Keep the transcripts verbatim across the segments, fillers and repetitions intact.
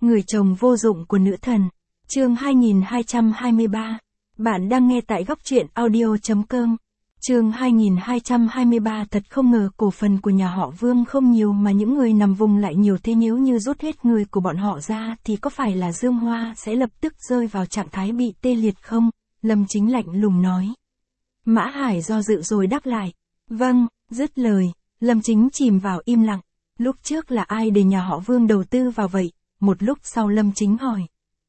Người chồng vô dụng của nữ thần. Chương hai nghìn hai trăm hai mươi ba. Bạn đang nghe tại góc truyện audio chấm com. Chương hai nghìn hai trăm hai mươi ba. Thật không ngờ cổ phần của nhà họ Vương không nhiều mà những người nằm vùng lại nhiều thế, nếu như rút hết người của bọn họ ra thì có phải là Dương Hoa sẽ lập tức rơi vào trạng thái bị tê liệt không? Lâm Chính lạnh lùng nói. Mã Hải do dự rồi đáp lại. Vâng, dứt lời, Lâm Chính chìm vào im lặng. Lúc trước là ai để nhà họ Vương đầu tư vào vậy? Một lúc sau Lâm Chính hỏi.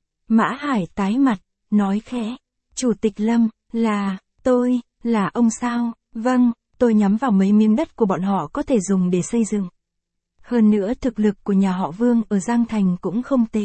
Mã Hải tái mặt, nói khẽ. Chủ tịch Lâm, là, tôi, là ông sao? Vâng, tôi nhắm vào mấy miếng đất của bọn họ có thể dùng để xây dựng. Hơn nữa thực lực của nhà họ Vương ở Giang Thành cũng không tệ.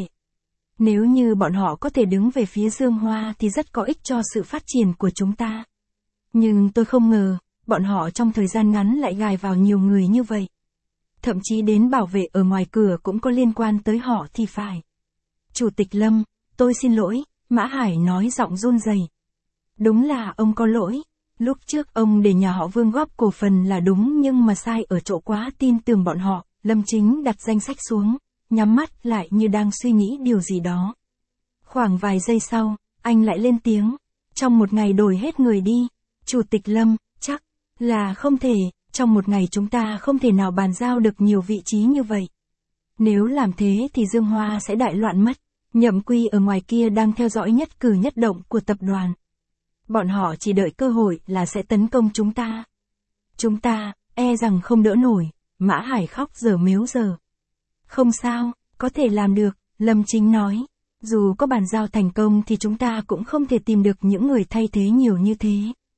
Nếu như bọn họ có thể đứng về phía Dương Hoa thì rất có ích cho sự phát triển của chúng ta. Nhưng tôi không ngờ, bọn họ trong thời gian ngắn lại gài vào nhiều người như vậy. Thậm chí đến bảo vệ ở ngoài cửa cũng có liên quan tới họ thì phải. Chủ tịch Lâm, tôi xin lỗi, Mã Hải nói giọng run rẩy. Đúng là ông có lỗi. Lúc trước ông để nhà họ Vương góp cổ phần là đúng, nhưng mà sai ở chỗ quá tin tưởng bọn họ. Lâm Chính đặt danh sách xuống, nhắm mắt lại như đang suy nghĩ điều gì đó. Khoảng vài giây sau, anh lại lên tiếng. Trong một ngày đổi hết người đi. Chủ tịch Lâm, chắc là không thể. Trong một ngày chúng ta không thể nào bàn giao được nhiều vị trí như vậy. Nếu làm thế thì Dương Hoa sẽ đại loạn mất. Nhậm Quy ở ngoài kia đang theo dõi nhất cử nhất động của tập đoàn. Bọn họ chỉ đợi cơ hội là sẽ tấn công chúng ta. Chúng ta, e rằng không đỡ nổi. Mã Hải khóc dở mếu dở. Không sao, có thể làm được, Lâm Chính nói. Dù có bàn giao thành công thì chúng ta cũng không thể tìm được những người thay thế nhiều như thế.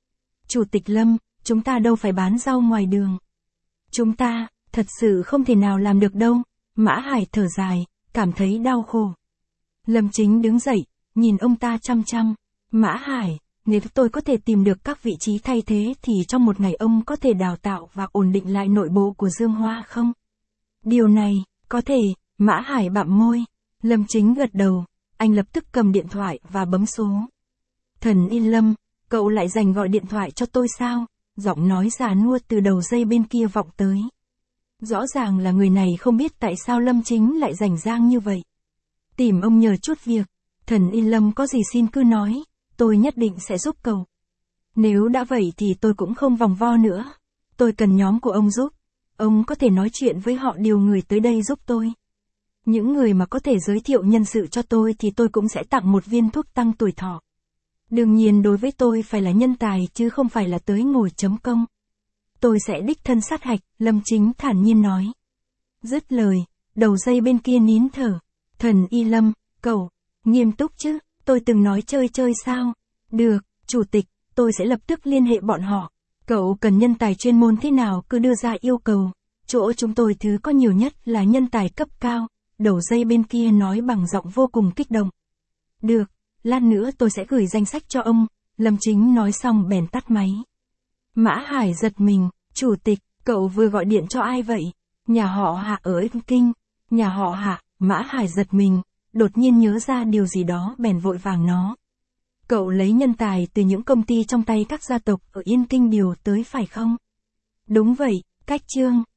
Chủ tịch Lâm, chúng ta đâu phải bán rau ngoài đường. Chúng ta, thật sự không thể nào làm được đâu. Mã Hải thở dài, cảm thấy đau khổ. Lâm Chính đứng dậy, nhìn ông ta chăm chăm. Mã Hải, nếu tôi có thể tìm được các vị trí thay thế thì trong một ngày ông có thể đào tạo và ổn định lại nội bộ của Dương Hoa không? Điều này, có thể, Mã Hải bặm môi. Lâm Chính gật đầu, anh lập tức cầm điện thoại và bấm số. Thần Yên Lâm, cậu lại dành gọi điện thoại cho tôi sao? Giọng nói già nua từ đầu dây bên kia vọng tới. Rõ ràng là người này không biết tại sao Lâm Chính lại rảnh rang như vậy. Tìm ông nhờ chút việc. Thần Yên Lâm có gì xin cứ nói, tôi nhất định sẽ giúp cậu. Nếu đã vậy thì tôi cũng không vòng vo nữa. Tôi cần nhóm của ông giúp. Ông có thể nói chuyện với họ điều người tới đây giúp tôi. Những người mà có thể giới thiệu nhân sự cho tôi thì tôi cũng sẽ tặng một viên thuốc tăng tuổi thọ. Đương nhiên đối với tôi phải là nhân tài chứ không phải là tới ngồi chấm công. Tôi sẽ đích thân sát hạch, Lâm Chính thản nhiên nói. Dứt lời, đầu dây bên kia nín thở. Thần Y Lâm, cậu, nghiêm túc chứ, tôi từng nói chơi chơi sao? Được, chủ tịch, tôi sẽ lập tức liên hệ bọn họ. Cậu cần nhân tài chuyên môn thế nào cứ đưa ra yêu cầu. Chỗ chúng tôi thứ có nhiều nhất là nhân tài cấp cao. Đầu dây bên kia nói bằng giọng vô cùng kích động. Được, lát nữa tôi sẽ gửi danh sách cho ông. Lâm Chính nói xong bèn tắt máy. Mã Hải giật mình, chủ tịch, cậu vừa gọi điện cho ai vậy? Nhà họ Hạ ở Kinh. Nhà họ Hạ, Mã Hải giật mình, đột nhiên nhớ ra điều gì đó bèn vội vàng nó. Cậu lấy nhân tài từ những công ty trong tay các gia tộc ở Yên Kinh điều tới phải không? Đúng vậy, Cách Trương,